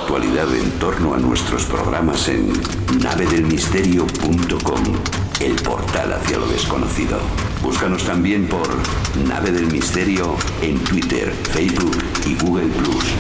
actualidad en torno a nuestros programas en navedelmisterio.com, el portal hacia lo desconocido. Búscanos también por Nave del Misterio en Twitter, Facebook y Google+.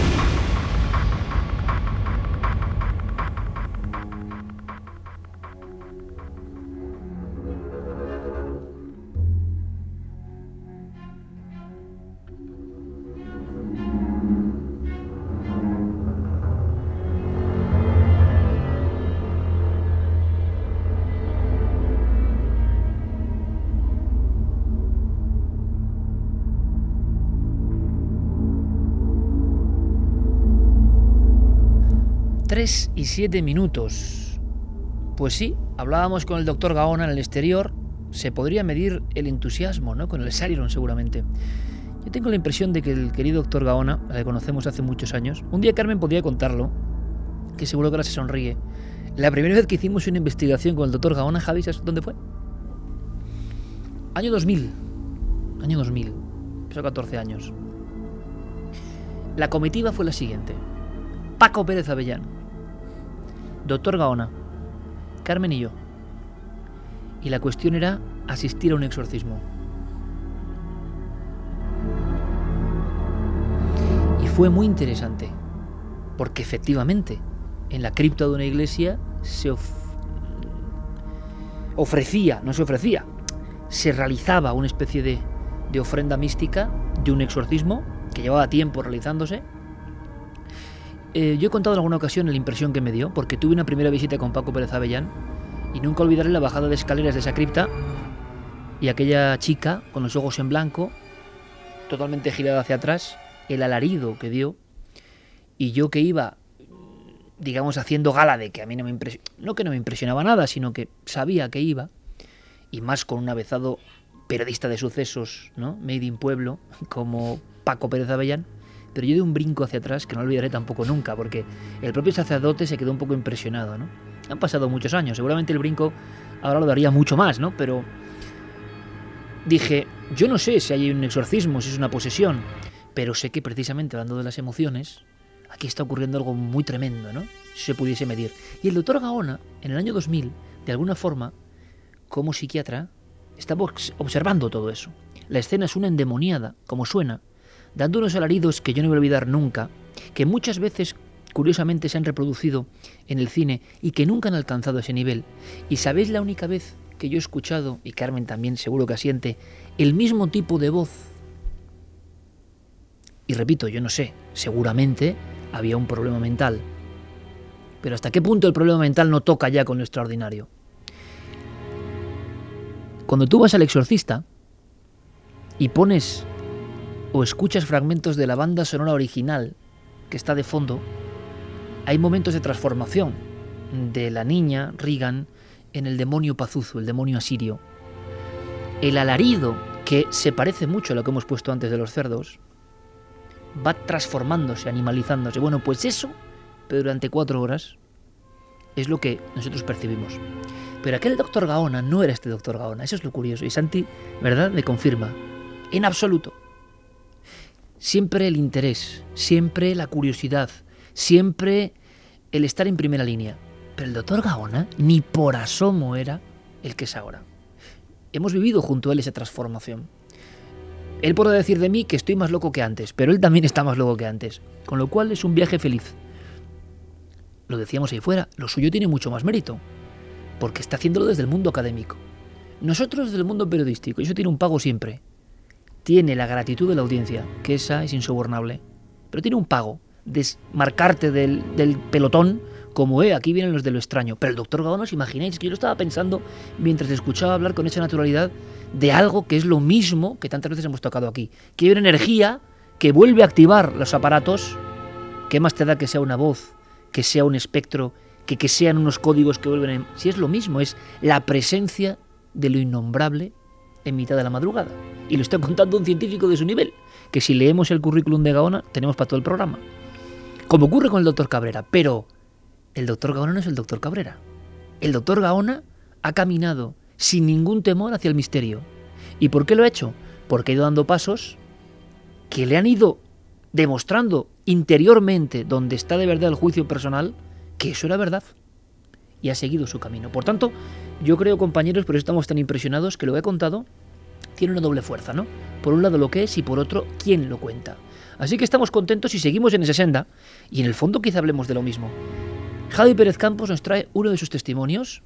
Y 7 minutos. Pues sí, hablábamos con el doctor Gaona en el exterior. Se podría medir el entusiasmo, ¿no? Con el Sarilon, seguramente. Yo tengo la impresión de que el querido doctor Gaona, al que conocemos hace muchos años, un día Carmen podía contarlo, que seguro que ahora se sonríe. La primera vez que hicimos una investigación con el doctor Gaona, Javi, ¿sabes dónde fue? Año 2000. Año 2000. Empezó 14 años. La comitiva fue la siguiente: Paco Pérez Avellán, doctor Gaona, Carmen y yo. Y la cuestión era asistir a un exorcismo. Y fue muy interesante, porque efectivamente, en la cripta de una iglesia se realizaba una especie de ofrenda mística de un exorcismo que llevaba tiempo realizándose. Yo he contado en alguna ocasión la impresión que me dio, porque tuve una primera visita con Paco Pérez Avellán y nunca olvidaré la bajada de escaleras de esa cripta y aquella chica con los ojos en blanco, totalmente girada hacia atrás, el alarido que dio, y yo que iba, digamos, haciendo gala de que a mí no me impresionaba nada, sino que sabía que iba, y más con un avezado periodista de sucesos, ¿no? Made in Pueblo, como Paco Pérez Avellán. Pero yo di un brinco hacia atrás que no olvidaré tampoco nunca, porque el propio sacerdote se quedó un poco impresionado, ¿no? Han pasado muchos años, seguramente el brinco ahora lo daría mucho más, ¿no? Pero dije, yo no sé si hay un exorcismo, si es una posesión, pero sé que precisamente hablando de las emociones, aquí está ocurriendo algo muy tremendo, ¿no? Si se pudiese medir. Y el doctor Gaona, en el año 2000, de alguna forma, como psiquiatra, estaba observando todo eso. La escena es una endemoniada, como suena, dando unos alaridos que yo no voy a olvidar nunca, que muchas veces, curiosamente, se han reproducido en el cine y que nunca han alcanzado ese nivel. Y ¿sabéis la única vez que yo he escuchado, y Carmen también seguro que asiente, el mismo tipo de voz? Y repito, yo no sé, seguramente había un problema mental. Pero ¿hasta qué punto el problema mental no toca ya con lo extraordinario? Cuando tú vas al exorcista y pones o escuchas fragmentos de la banda sonora original que está de fondo, hay momentos de transformación de la niña Regan en el demonio Pazuzu, el demonio asirio. El alarido, que se parece mucho a lo que hemos puesto antes de los cerdos, va transformándose, animalizándose. Bueno, pues eso, pero durante 4 horas, es lo que nosotros percibimos. Pero aquel doctor Gaona no era este doctor Gaona, eso es lo curioso. Y Santi, ¿verdad?, me confirma. En absoluto. Siempre el interés, siempre la curiosidad, siempre el estar en primera línea. Pero el doctor Gaona ni por asomo era el que es ahora. Hemos vivido junto a él esa transformación. Él podrá decir de mí que estoy más loco que antes, pero él también está más loco que antes. Con lo cual es un viaje feliz. Lo decíamos ahí fuera, lo suyo tiene mucho más mérito, porque está haciéndolo desde el mundo académico. Nosotros desde el mundo periodístico, y eso tiene un pago siempre. Tiene la gratitud de la audiencia, que esa es insobornable, pero tiene un pago, desmarcarte del pelotón, como aquí vienen los de lo extraño. Pero el doctor Gaona, ¿os imagináis? Que yo lo estaba pensando mientras escuchaba hablar con esa naturalidad de algo que es lo mismo que tantas veces hemos tocado aquí, que hay una energía que vuelve a activar los aparatos. ¿Qué más te da que sea una voz, que sea un espectro, que sean unos códigos que vuelven si es lo mismo, es la presencia de lo innombrable en mitad de la madrugada. Y lo está contando un científico de su nivel, que si leemos el currículum de Gaona tenemos para todo el programa. Como ocurre con el doctor Cabrera, pero el doctor Gaona no es el doctor Cabrera. El doctor Gaona ha caminado sin ningún temor hacia el misterio. ¿Y por qué lo ha hecho? Porque ha ido dando pasos que le han ido demostrando interiormente, donde está de verdad el juicio personal, que eso era verdad. Y ha seguido su camino. Por tanto, yo creo, compañeros, por eso estamos tan impresionados, que lo que he contado tiene una doble fuerza, ¿no? Por un lado lo que es y por otro quién lo cuenta. Así que estamos contentos y seguimos en esa senda, y en el fondo quizá hablemos de lo mismo. Javi Pérez Campos nos trae uno de sus testimonios,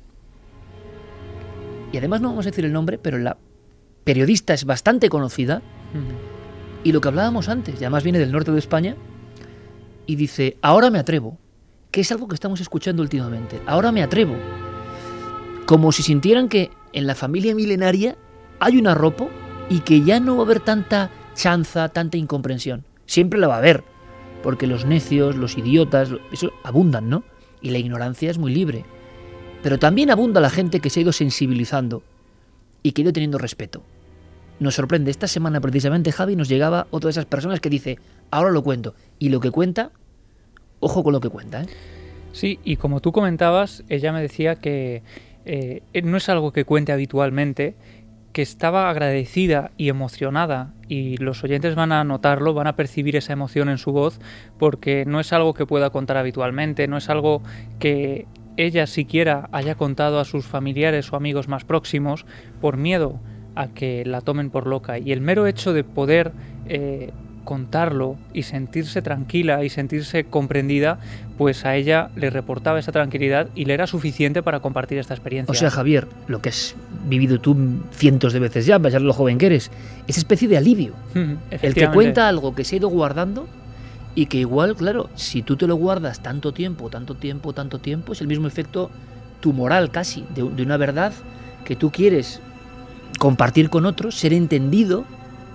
y además no vamos a decir el nombre, pero la periodista es bastante conocida, y lo que hablábamos antes, y además viene del norte de España, y dice, ahora me atrevo, que es algo que estamos escuchando últimamente, ahora me atrevo, como si sintieran que en la familia milenaria hay un arropo y que ya no va a haber tanta chanza, tanta incomprensión. Siempre la va a haber, porque los necios, los idiotas, eso abundan, ¿no? Y la ignorancia es muy libre. Pero también abunda la gente que se ha ido sensibilizando y que ha ido teniendo respeto. Nos sorprende, esta semana precisamente, Javi, nos llegaba otra de esas personas que dice, ahora lo cuento. Y lo que cuenta, ojo con lo que cuenta, ¿eh? Sí, y como tú comentabas, ella me decía que no es algo que cuente habitualmente, que estaba agradecida y emocionada, y los oyentes van a notarlo, van a percibir esa emoción en su voz, porque no es algo que pueda contar habitualmente, no es algo que ella siquiera haya contado a sus familiares o amigos más próximos por miedo a que la tomen por loca. Y el mero hecho de poder contarlo y sentirse tranquila y sentirse comprendida, pues a ella le reportaba esa tranquilidad y le era suficiente para compartir esta experiencia. O sea, Javier, lo que has vivido tú cientos de veces ya, a pesar de lo joven que eres, esa especie de alivio. El que cuenta algo que se ha ido guardando y que igual, claro, si tú te lo guardas tanto tiempo, es el mismo efecto tumoral casi, de una verdad que tú quieres compartir con otros, ser entendido.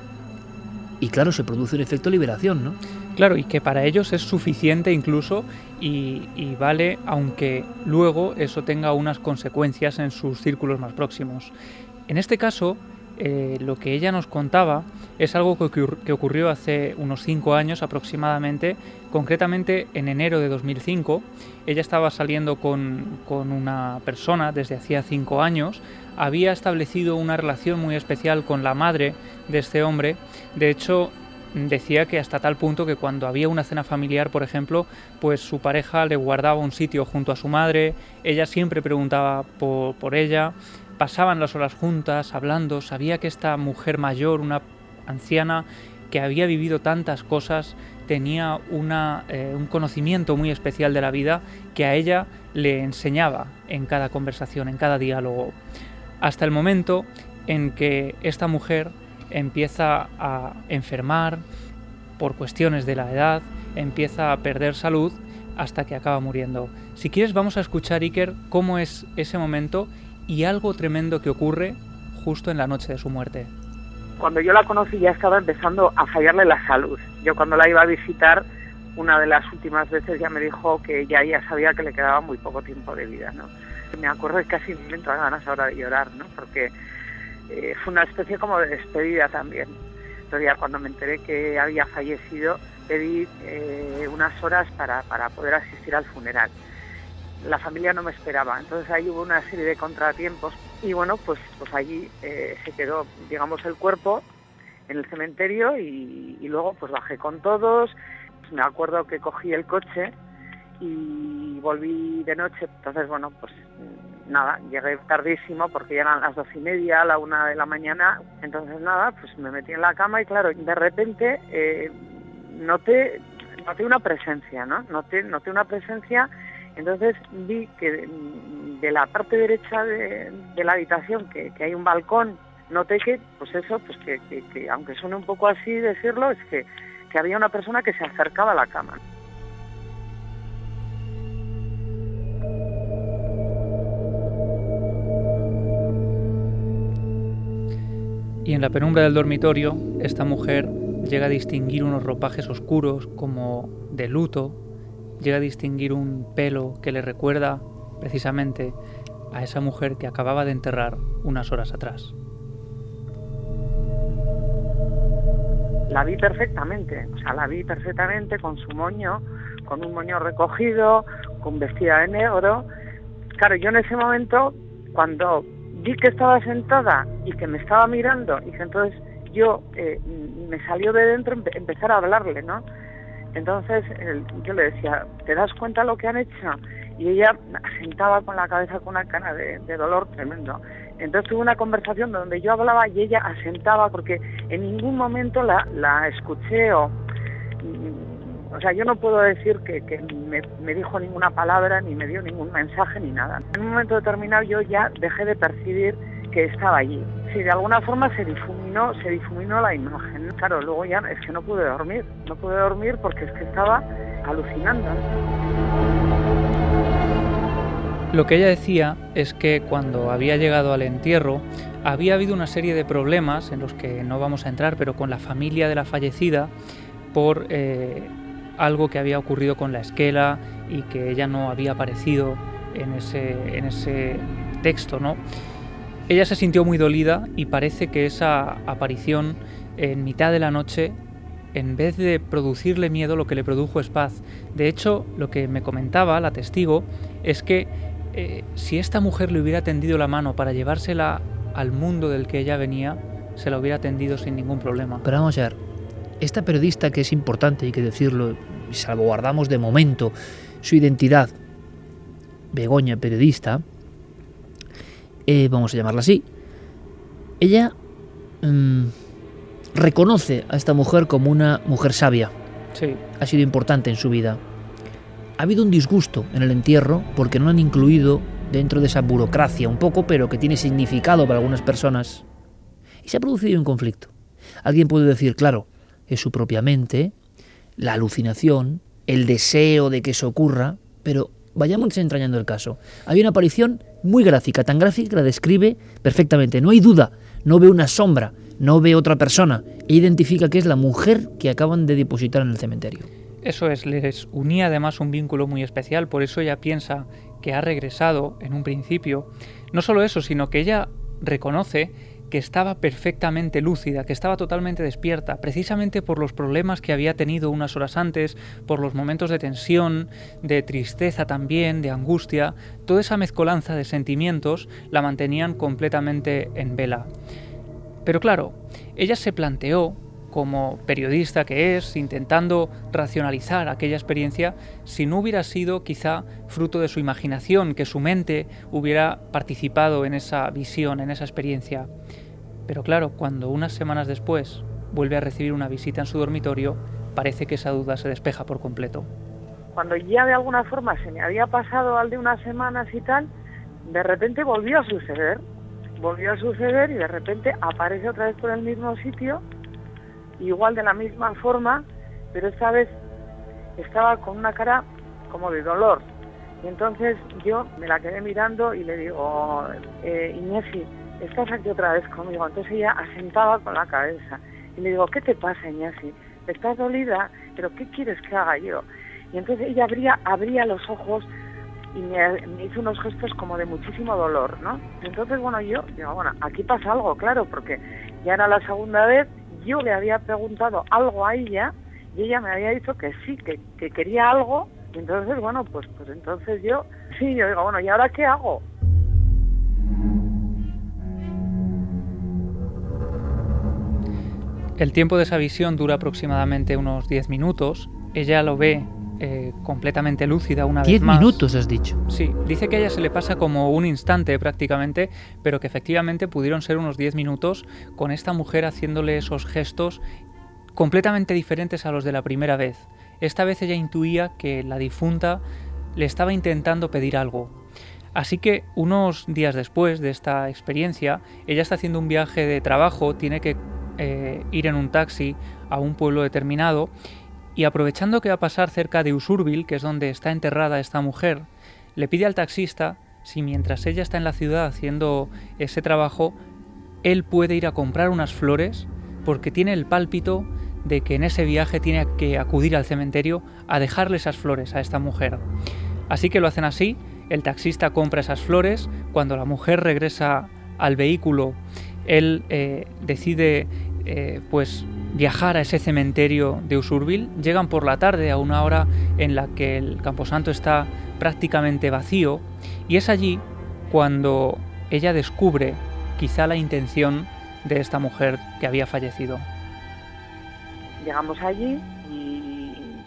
Y claro, se produce un efecto liberación, ¿no? Claro, y que para ellos es suficiente incluso y vale, aunque luego eso tenga unas consecuencias en sus círculos más próximos. En este caso, lo que ella nos contaba es algo que ocurrió hace unos 5 años aproximadamente, concretamente en enero de 2005. Ella estaba saliendo con una persona desde hacía 5 años, había establecido una relación muy especial con la madre de este hombre. De hecho, decía que hasta tal punto que cuando había una cena familiar, por ejemplo, pues su pareja le guardaba un sitio junto a su madre, ella siempre preguntaba por ella, pasaban las horas juntas, hablando, sabía que esta mujer mayor, una anciana que había vivido tantas cosas, tenía un conocimiento muy especial de la vida que a ella le enseñaba en cada conversación, en cada diálogo. Hasta el momento en que esta mujer empieza a enfermar por cuestiones de la edad, empieza a perder salud hasta que acaba muriendo. Si quieres vamos a escuchar, Iker, cómo es ese momento y algo tremendo que ocurre justo en la noche de su muerte. Cuando yo la conocí ya estaba empezando a fallarle la salud. Yo cuando la iba a visitar, una de las últimas veces ya me dijo que ya sabía que le quedaba muy poco tiempo de vida, ¿no? Me acuerdo que casi me entraban ganas ahora de llorar, ¿no? Porque fue una especie como de despedida también. Entonces ya cuando me enteré que había fallecido, pedí unas horas para poder asistir al funeral. La familia no me esperaba, entonces ahí hubo una serie de contratiempos y bueno, pues allí se quedó, digamos, el cuerpo en el cementerio y luego pues bajé con todos. Me acuerdo que cogí el coche y volví de noche, entonces bueno, pues nada, llegué tardísimo porque ya eran las 12:30, la 1 de la mañana, entonces nada, pues me metí en la cama y claro, de repente noté una presencia, ¿no? Noté una presencia. Entonces vi que de la parte derecha de la habitación, que hay un balcón, noté que, pues eso, pues que aunque suene un poco así decirlo, es que había una persona que se acercaba a la cama. Y en la penumbra del dormitorio, esta mujer llega a distinguir unos ropajes oscuros como de luto, llega a distinguir un pelo que le recuerda precisamente a esa mujer que acababa de enterrar unas horas atrás. La vi perfectamente, con su moño, con un moño recogido, con vestida de negro. Claro, yo en ese momento, cuando vi que estaba sentada y que me estaba mirando, y que entonces yo me salió de dentro empezar a hablarle, ¿no? Entonces yo le decía, ¿te das cuenta lo que han hecho? Y ella asentaba con la cabeza con una cara de dolor tremendo. Entonces tuve una conversación donde yo hablaba y ella asentaba, porque en ningún momento la escuché o sea, yo no puedo decir que me dijo ninguna palabra, ni me dio ningún mensaje, ni nada. En un momento determinado yo ya dejé de percibir que estaba allí. Sí, de alguna forma se difuminó la imagen. Claro, luego ya es que no pude dormir porque es que estaba alucinando. Lo que ella decía es que cuando había llegado al entierro había habido una serie de problemas en los que no vamos a entrar, pero con la familia de la fallecida por algo que había ocurrido con la esquela y que ella no había aparecido en ese texto, ¿no? Ella se sintió muy dolida y parece que esa aparición en mitad de la noche, en vez de producirle miedo, lo que le produjo es paz. De hecho, lo que me comentaba la testigo es que si esta mujer le hubiera tendido la mano para llevársela al mundo del que ella venía, se la hubiera tendido sin ningún problema. Pero vamos a ver, esta periodista, que es importante, hay que decirlo, salvaguardamos de momento su identidad, Begoña, periodista, vamos a llamarla así, ella reconoce a esta mujer como una mujer sabia. Sí. Ha sido importante en su vida. Ha habido un disgusto en el entierro porque no la han incluido dentro de esa burocracia un poco, pero que tiene significado para algunas personas. Y se ha producido un conflicto. Alguien puede decir, claro, es su propia mente, la alucinación, el deseo de que eso ocurra, pero vayamos desentrañando el caso. Hay una aparición muy gráfica, tan gráfica que la describe perfectamente. No hay duda, no ve una sombra, no ve otra persona. E identifica que es la mujer que acaban de depositar en el cementerio. Eso es, les unía además un vínculo muy especial, por eso ella piensa que ha regresado en un principio. No solo eso, sino que ella reconoce que estaba perfectamente lúcida, que estaba totalmente despierta, precisamente por los problemas que había tenido unas horas antes, por los momentos de tensión, de tristeza también, de angustia. Toda esa mezcolanza de sentimientos la mantenían completamente en vela. Pero claro, ella se planteó, como periodista que es, intentando racionalizar aquella experiencia, si no hubiera sido quizá fruto de su imaginación, que su mente hubiera participado en esa visión, en esa experiencia. Pero claro, cuando unas semanas después vuelve a recibir una visita en su dormitorio, parece que esa duda se despeja por completo. Cuando ya de alguna forma se me había pasado al de unas semanas y tal, de repente volvió a suceder y de repente aparece otra vez por el mismo sitio, igual de la misma forma, pero esta vez estaba con una cara como de dolor. Y entonces yo me la quedé mirando y le digo, Iñesi, ¿estás aquí otra vez conmigo? Entonces ella asentaba con la cabeza. Y le digo, ¿qué te pasa, Iñesi? ¿Estás dolida? ¿Pero qué quieres que haga yo? Y entonces ella abría los ojos y me hizo unos gestos como de muchísimo dolor, ¿no? Entonces, bueno, yo digo, bueno, aquí pasa algo, claro, porque ya era la segunda vez. Yo le había preguntado algo a ella y ella me había dicho que sí, que quería algo. Y entonces, bueno, pues entonces yo digo, bueno, ¿y ahora qué hago? El tiempo de esa visión dura aproximadamente unos 10 minutos. Ella lo ve completamente lúcida una vez más. 10 minutos, has dicho. Sí, dice que a ella se le pasa como un instante prácticamente, pero que efectivamente pudieron ser unos 10 minutos con esta mujer haciéndole esos gestos completamente diferentes a los de la primera vez. Esta vez ella intuía que la difunta le estaba intentando pedir algo. Así que unos días después de esta experiencia, ella está haciendo un viaje de trabajo, tiene que ir en un taxi a un pueblo determinado. Y aprovechando que va a pasar cerca de Usurbil, que es donde está enterrada esta mujer, le pide al taxista si mientras ella está en la ciudad haciendo ese trabajo, él puede ir a comprar unas flores, porque tiene el pálpito de que en ese viaje tiene que acudir al cementerio a dejarle esas flores a esta mujer. Así que lo hacen así, el taxista compra esas flores, cuando la mujer regresa al vehículo, él decide viajar a ese cementerio de Usurbil. Llegan por la tarde a una hora en la que el camposanto está prácticamente vacío y es allí cuando ella descubre quizá la intención de esta mujer que había fallecido. Llegamos allí y en el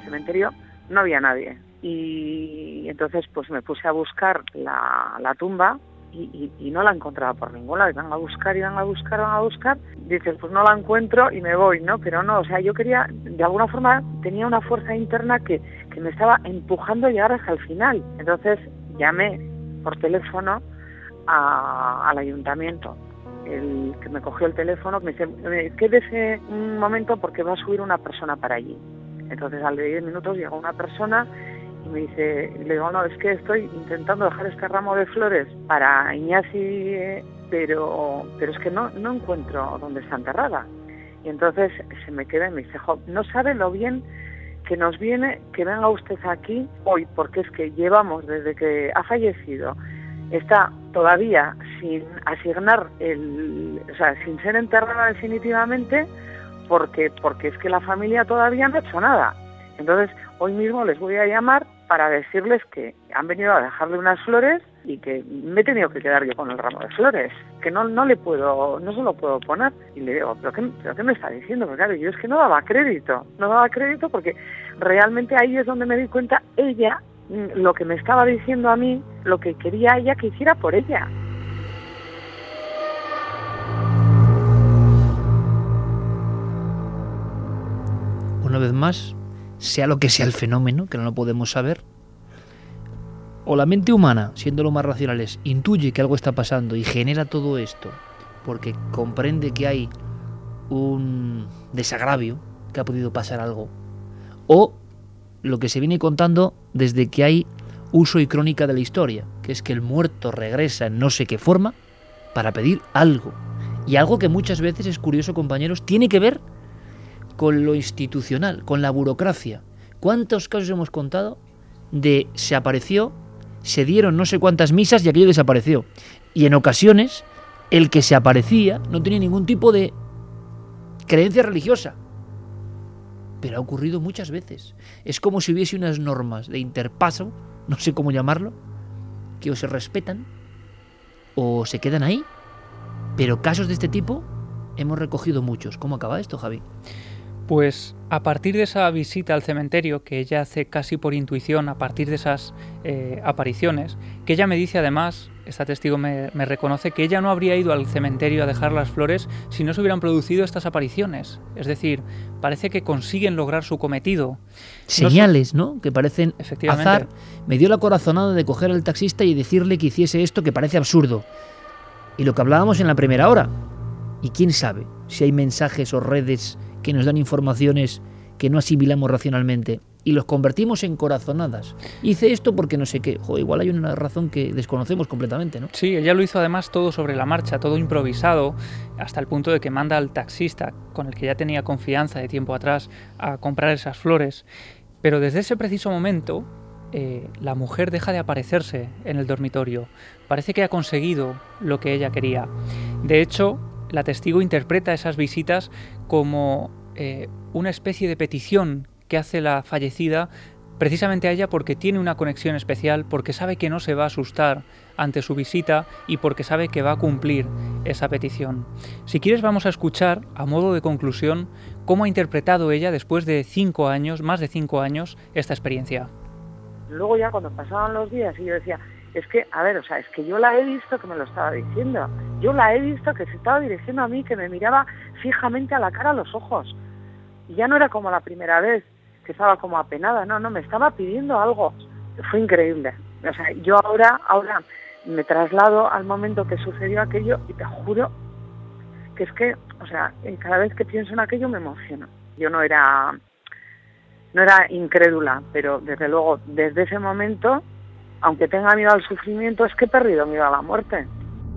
cementerio no había nadie. Y entonces pues me puse a buscar la tumba y no la encontraba por ningún lado. Iban a buscar. Dices, pues no la encuentro y me voy, ¿no? Pero no, o sea, yo quería, de alguna forma, tenía una fuerza interna que me estaba empujando a llegar hasta el final. Entonces llamé por teléfono al ayuntamiento. El que me cogió el teléfono me dice, quédese un momento porque va a subir una persona para allí. Entonces al de 10 minutos llegó una persona y me dice, le digo, no, es que estoy intentando dejar este ramo de flores para Iñasi, pero es que no encuentro dónde está enterrada. Y entonces se me queda y me dice, no sabe lo bien que nos viene que venga usted aquí hoy, porque es que llevamos desde que ha fallecido, está todavía sin asignar sin ser enterrada definitivamente, porque es que la familia todavía no ha hecho nada. Entonces hoy mismo les voy a llamar para decirles que han venido a dejarle unas flores y que me he tenido que quedar yo con el ramo de flores, que no se lo puedo poner. Y le digo, ¿pero qué me está diciendo? Porque claro, yo es que no daba crédito porque realmente ahí es donde me di cuenta ella, lo que me estaba diciendo a mí, lo que quería ella que hiciera por ella. Una vez más, sea lo que sea el fenómeno, que no lo podemos saber, o la mente humana, siendo lo más racionales, intuye que algo está pasando y genera todo esto porque comprende que hay un desagravio, que ha podido pasar algo, o lo que se viene contando desde que hay uso y crónica de la historia, que es que el muerto regresa en no sé qué forma para pedir algo, y algo que muchas veces, es curioso, compañeros, tiene que ver con lo institucional, con la burocracia. ¿Cuántos casos hemos contado de se apareció, se dieron no sé cuántas misas y aquello desapareció? Y en ocasiones el que se aparecía no tenía ningún tipo de creencia religiosa, pero ha ocurrido muchas veces. Es como si hubiese unas normas de interpaso, no sé cómo llamarlo, que o se respetan o se quedan ahí, pero casos de este tipo hemos recogido muchos. ¿Cómo acaba esto, Javi? Pues a partir de esa visita al cementerio que ella hace casi por intuición, a partir de esas apariciones, que ella me dice además, esta testigo me reconoce, que ella no habría ido al cementerio a dejar las flores si no se hubieran producido estas apariciones. Es decir, parece que consiguen lograr su cometido. Señales, ¿no? Que parecen efectivamente azar. Me dio la corazonada de coger al taxista y decirle que hiciese esto que parece absurdo. Y lo que hablábamos en la primera hora. Y quién sabe si hay mensajes o redes que nos dan informaciones que no asimilamos racionalmente y los convertimos en corazonadas. Hice esto porque no sé qué. Igual hay una razón que desconocemos completamente, ¿no? Sí, ella lo hizo además todo sobre la marcha, todo improvisado, hasta el punto de que manda al taxista, con el que ya tenía confianza de tiempo atrás, a comprar esas flores. Pero desde ese preciso momento, la mujer deja de aparecerse en el dormitorio. Parece que ha conseguido lo que ella quería. De hecho, la testigo interpreta esas visitas como una especie de petición que hace la fallecida precisamente a ella, porque tiene una conexión especial, porque sabe que no se va a asustar ante su visita y porque sabe que va a cumplir esa petición. Si quieres, vamos a escuchar, a modo de conclusión, cómo ha interpretado ella, después de 5 años, más de 5 años, esta experiencia. Luego ya cuando pasaban los días y yo decía, es que yo la he visto que me lo estaba diciendo. Yo la he visto que se estaba dirigiendo a mí, que me miraba fijamente a la cara, a los ojos. Y ya no era como la primera vez, que estaba como apenada, no, me estaba pidiendo algo. Fue increíble. O sea, yo ahora me traslado al momento que sucedió aquello y te juro que es que, o sea, cada vez que pienso en aquello me emociono. Yo no era incrédula, pero desde luego, desde ese momento, aunque tenga miedo al sufrimiento, es que he perdido miedo a la muerte.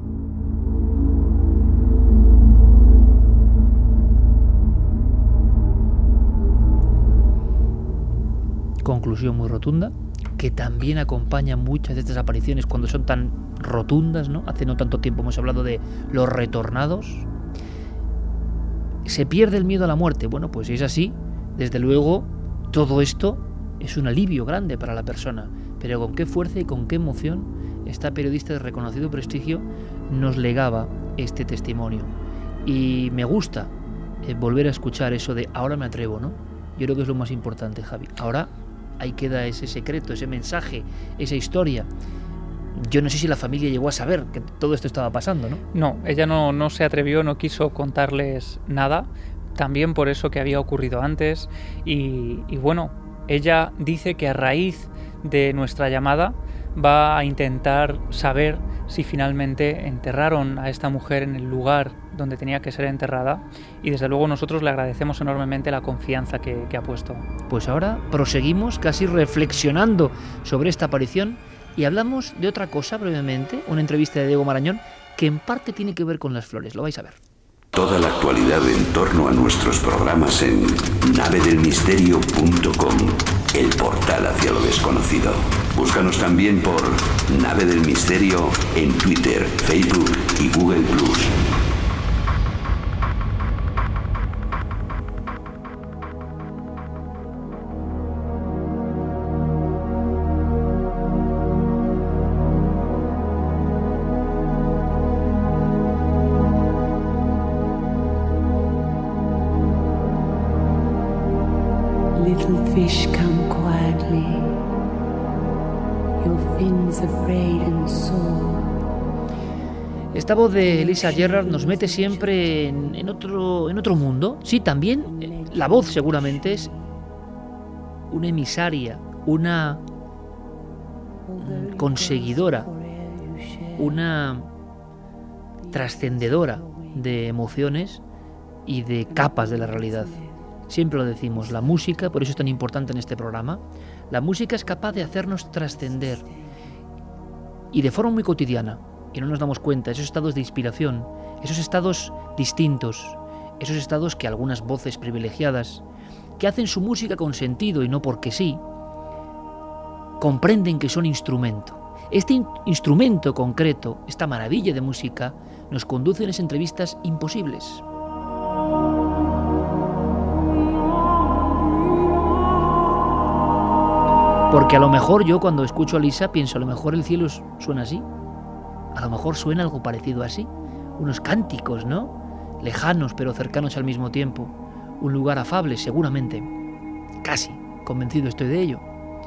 Conclusión muy rotunda, que también acompaña muchas de estas apariciones cuando son tan rotundas, ¿no? Hace no tanto tiempo hemos hablado de los retornados. Se pierde el miedo a la muerte. Bueno, pues si es así, desde luego, todo esto es un alivio grande para la persona. Pero con qué fuerza y con qué emoción esta periodista de reconocido prestigio nos legaba este testimonio. Y me gusta volver a escuchar eso de ahora me atrevo, ¿no? Yo creo que es lo más importante, Javi. Ahora ahí queda ese secreto, ese mensaje, esa historia. Yo no sé si la familia llegó a saber que todo esto estaba pasando, ¿no? No, ella no se atrevió, no quiso contarles nada, también por eso que había ocurrido antes. Y bueno, ella dice que a raíz de nuestra llamada va a intentar saber si finalmente enterraron a esta mujer en el lugar donde tenía que ser enterrada, y desde luego nosotros le agradecemos enormemente la confianza que ha puesto. Pues ahora proseguimos casi reflexionando sobre esta aparición y hablamos de otra cosa brevemente, una entrevista de Diego Marañón que en parte tiene que ver con las flores, lo vais a ver. Toda la actualidad en torno a nuestros programas en navedelmisterio.com, el portal hacia lo desconocido. Búscanos también por Nave del Misterio en Twitter, Facebook y Google+. Little fish come quietly, your fins afraid and sore. Esta voz de Lisa Gerrard nos mete siempre en otro mundo. Sí, también la voz seguramente es una emisaria, una conseguidora, una trascendedora de emociones y de capas de la realidad. Siempre lo decimos, la música, por eso es tan importante en este programa, la música es capaz de hacernos trascender y de forma muy cotidiana, y no nos damos cuenta, esos estados de inspiración, esos estados distintos, esos estados que algunas voces privilegiadas, que hacen su música con sentido y no porque sí, comprenden que son instrumento. Este instrumento concreto, esta maravilla de música, nos conduce en esas entrevistas imposibles. Porque a lo mejor yo cuando escucho a Lisa pienso, a lo mejor el cielo suena así, a lo mejor suena algo parecido así, unos cánticos, ¿no? Lejanos pero cercanos al mismo tiempo, un lugar afable seguramente, casi convencido estoy de ello.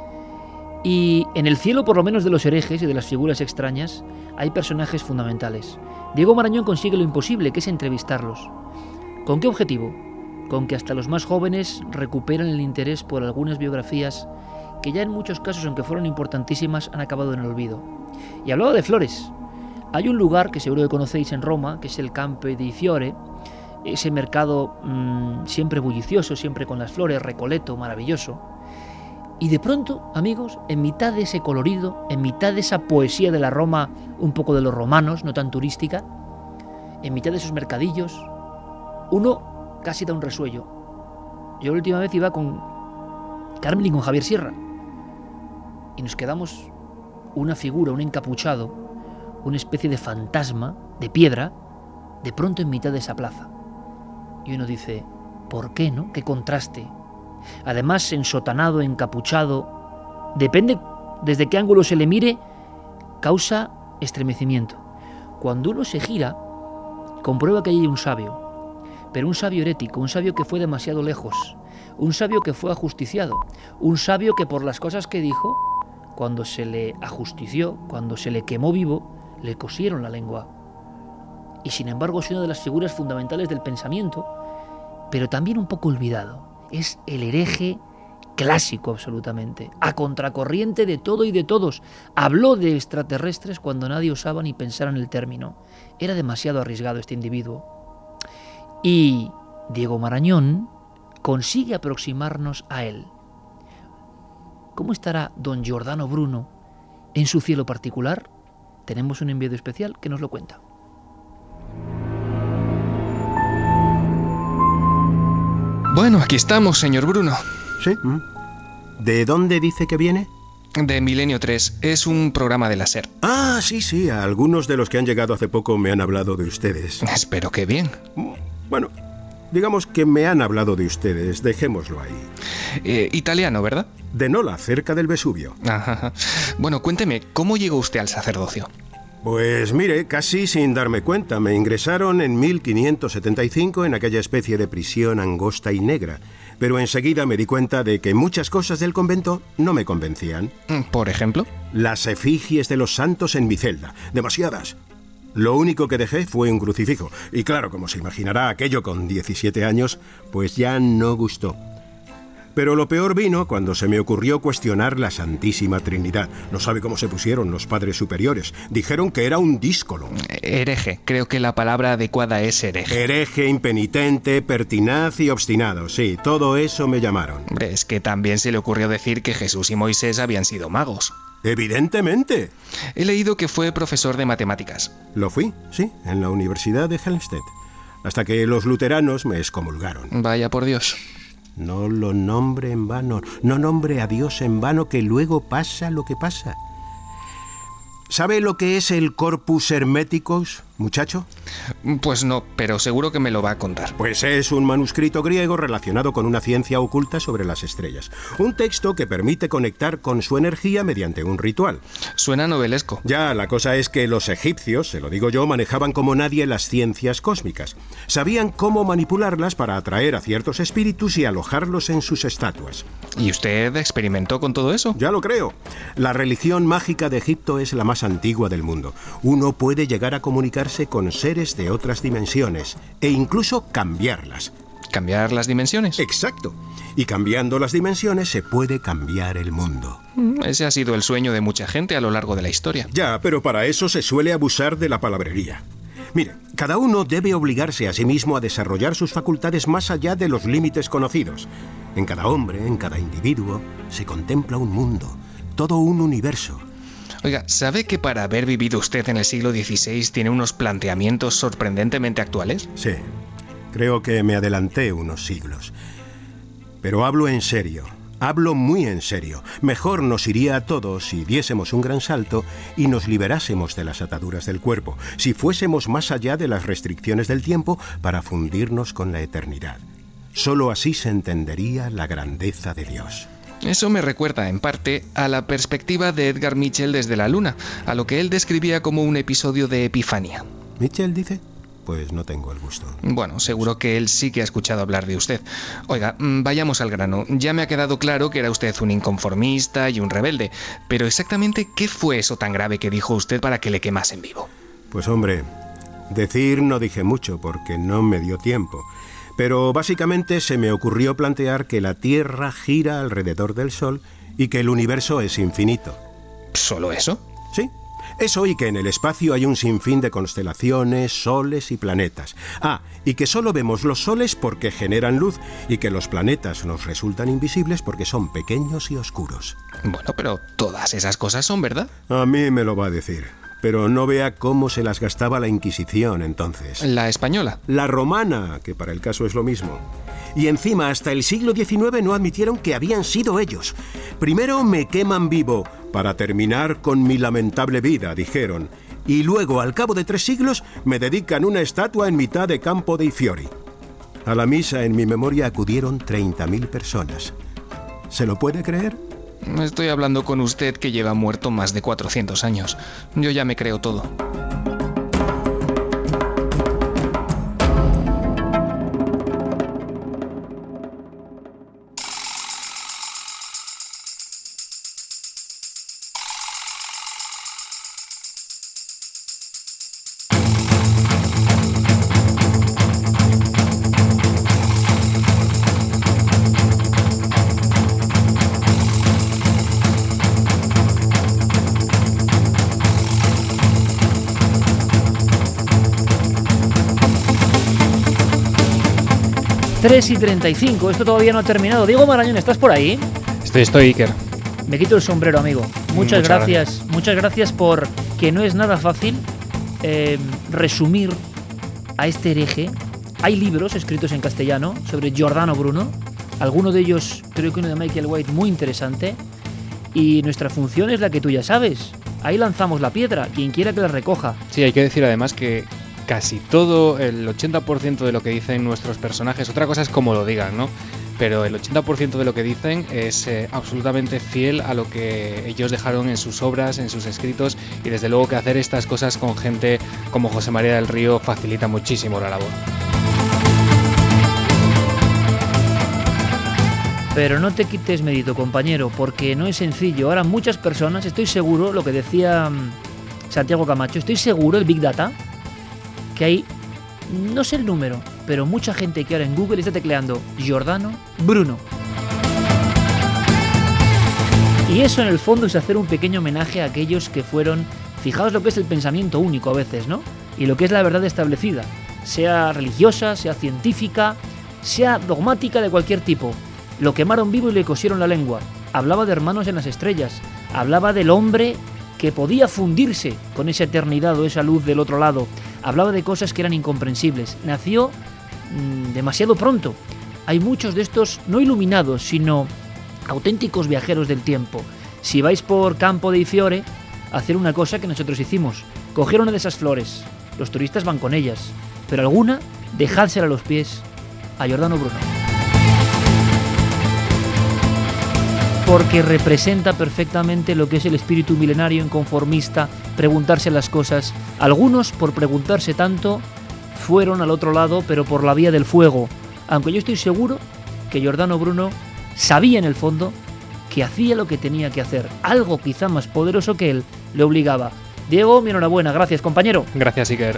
Y en el cielo, por lo menos de los herejes y de las figuras extrañas, hay personajes fundamentales. Diego Marañón consigue lo imposible, que es entrevistarlos. ¿Con qué objetivo? Con que hasta los más jóvenes recuperen el interés por algunas biografías que ya en muchos casos, aunque fueron importantísimas, han acabado en el olvido. Y hablaba de flores. Hay un lugar que seguro que conocéis en Roma, que es el Campo di Fiore, ese mercado siempre bullicioso, siempre con las flores, Recoleto, maravilloso. Y de pronto, amigos, en mitad de ese colorido, en mitad de esa poesía de la Roma, un poco de los romanos, no tan turística, en mitad de esos mercadillos, uno casi da un resuello. Yo la última vez iba con Carmen y con Javier Sierra, y nos quedamos una figura, un encapuchado, una especie de fantasma, de piedra, de pronto en mitad de esa plaza. Y uno dice, ¿por qué, no? ¡Qué contraste! Además, ensotanado, encapuchado, depende desde qué ángulo se le mire, causa estremecimiento. Cuando uno se gira, comprueba que hay un sabio, pero un sabio herético, un sabio que fue demasiado lejos, un sabio que fue ajusticiado, un sabio que por las cosas que dijo, cuando se le ajustició, cuando se le quemó vivo, le cosieron la lengua. Y sin embargo es una de las figuras fundamentales del pensamiento, pero también un poco olvidado. Es el hereje clásico absolutamente, a contracorriente de todo y de todos. Habló de extraterrestres cuando nadie osaba ni pensar en el término. Era demasiado arriesgado este individuo. Y Diego Marañón consigue aproximarnos a él. ¿Cómo estará don Giordano Bruno en su cielo particular? Tenemos un enviado especial que nos lo cuenta. Bueno, aquí estamos, señor Bruno. ¿Sí? ¿De dónde dice que viene? De Milenio 3. Es un programa de la SER. Ah, sí. Algunos de los que han llegado hace poco me han hablado de ustedes. Espero que bien. Bueno, digamos que me han hablado de ustedes. Dejémoslo ahí. Italiano, ¿verdad? De Nola, cerca del Vesubio. Ajá. Bueno, cuénteme, ¿cómo llegó usted al sacerdocio? Pues mire, casi sin darme cuenta. Me ingresaron en 1575 en aquella especie de prisión angosta y negra. pero enseguida me di cuenta de que muchas cosas del convento no me convencían. ¿Por ejemplo? Las efigies de los santos en mi celda. Demasiadas. Lo único que dejé fue un crucifijo. Y claro, como se imaginará, aquello con 17 años, pues ya no gustó. Pero lo peor vino cuando se me ocurrió cuestionar la Santísima Trinidad. No sabe cómo se pusieron los padres superiores. Dijeron que era un díscolo. Hereje. Creo que la palabra adecuada es hereje. Hereje, impenitente, pertinaz y obstinado. Sí, todo eso me llamaron. Hombre, es que también se le ocurrió decir que Jesús y Moisés habían sido magos. Evidentemente. He leído que fue profesor de matemáticas. Lo fui, sí, en la Universidad de Helmstedt. Hasta que los luteranos me excomulgaron. Vaya por Dios. No lo nombre en vano, no nombre a Dios en vano, que luego pasa lo que pasa. ¿Sabe lo que es el Corpus Hermeticus, muchacho? Pues no, pero seguro que me lo va a contar. Pues es un manuscrito griego relacionado con una ciencia oculta sobre las estrellas. Un texto que permite conectar con su energía mediante un ritual. Suena novelesco. Ya, la cosa es que los egipcios, se lo digo yo, manejaban como nadie las ciencias cósmicas. Sabían cómo manipularlas para atraer a ciertos espíritus y alojarlos en sus estatuas. ¿Y usted experimentó con todo eso? Ya lo creo. La religión mágica de Egipto es la más antigua del mundo. Uno puede llegar a comunicarse con seres de otras dimensiones e incluso cambiarlas. ¿Cambiar las dimensiones? Exacto. Y cambiando las dimensiones se puede cambiar el mundo. Ese ha sido el sueño de mucha gente a lo largo de la historia. Ya, pero para eso se suele abusar de la palabrería. Mire, cada uno debe obligarse a sí mismo a desarrollar sus facultades más allá de los límites conocidos. En cada hombre, en cada individuo, se contempla un mundo, todo un universo. Oiga, ¿sabe que para haber vivido usted en el siglo XVI tiene unos planteamientos sorprendentemente actuales? Sí, creo que me adelanté unos siglos. Pero hablo en serio, hablo muy en serio. Mejor nos iría a todos si diésemos un gran salto y nos liberásemos de las ataduras del cuerpo, si fuésemos más allá de las restricciones del tiempo para fundirnos con la eternidad. Solo así se entendería la grandeza de Dios. Eso me recuerda, en parte, a la perspectiva de Edgar Mitchell desde la Luna, a lo que él describía como un episodio de epifanía. ¿Mitchell dice? Pues no tengo el gusto. Bueno, seguro que él sí que ha escuchado hablar de usted. Oiga, vayamos al grano. Ya me ha quedado claro que era usted un inconformista y un rebelde, pero exactamente, ¿qué fue eso tan grave que dijo usted para que le quemasen vivo? Pues hombre, decir no dije mucho porque no me dio tiempo. Pero básicamente se me ocurrió plantear que la Tierra gira alrededor del Sol y que el universo es infinito. ¿Solo eso? Sí, eso y que en el espacio hay un sinfín de constelaciones, soles y planetas. Ah, y que solo vemos los soles porque generan luz y que los planetas nos resultan invisibles porque son pequeños y oscuros. Bueno, pero todas esas cosas son verdad. A mí me lo va a decir. Pero no vea cómo se las gastaba la Inquisición entonces. ¿La española? La romana, que para el caso es lo mismo. Y encima, hasta el siglo XIX no admitieron que habían sido ellos. Primero me queman vivo, para terminar con mi lamentable vida, dijeron. Y luego, al cabo de 3 siglos, me dedican una estatua en mitad de Campo dei Fiori. A la misa en mi memoria acudieron 30.000 personas. ¿Se lo puede creer? Estoy hablando con usted que lleva muerto más de 400 años. Yo ya me creo todo. y 35, esto todavía no ha terminado. Diego Marañón, ¿estás por ahí? Estoy, Iker. Me quito el sombrero, amigo. Muchas gracias por que no es nada fácil resumir a este hereje. Hay libros escritos en castellano sobre Giordano Bruno, alguno de ellos, creo que uno de Michael White, muy interesante, y nuestra función es la que tú ya sabes. Ahí lanzamos la piedra, quien quiera que la recoja. Sí, hay que decir además que casi todo, el 80% de lo que dicen nuestros personajes, otra cosa es cómo lo digan, ¿no? Pero el 80% de lo que dicen es absolutamente fiel a lo que ellos dejaron en sus obras, en sus escritos, y desde luego que hacer estas cosas con gente como José María del Río facilita muchísimo la labor. Pero no te quites mérito, compañero, porque no es sencillo. Ahora muchas personas, estoy seguro, lo que decía Santiago Camacho, estoy seguro, el Big Data, que hay, no sé el número, pero mucha gente que ahora en Google está tecleando Giordano Bruno. Y eso en el fondo es hacer un pequeño homenaje a aquellos que fueron, fijaos lo que es el pensamiento único a veces, ¿no? Y lo que es la verdad establecida, sea religiosa, sea científica, sea dogmática de cualquier tipo. Lo quemaron vivo y le cosieron la lengua. Hablaba de hermanos en las estrellas, hablaba del hombre que podía fundirse con esa eternidad o esa luz del otro lado, hablaba de cosas que eran incomprensibles. Nació demasiado pronto. Hay muchos de estos no iluminados, sino auténticos viajeros del tiempo. Si vais por Campo dei Fiore, hacer una cosa que nosotros hicimos: coger una de esas flores, los turistas van con ellas, pero alguna dejádsela a los pies a Giordano Bruno, porque representa perfectamente lo que es el espíritu milenario inconformista, preguntarse las cosas. Algunos, por preguntarse tanto, fueron al otro lado, pero por la vía del fuego, aunque yo estoy seguro que Giordano Bruno sabía en el fondo que hacía lo que tenía que hacer. Algo quizá más poderoso que él le obligaba. Diego, mi enhorabuena. Gracias, compañero. Gracias, Iker.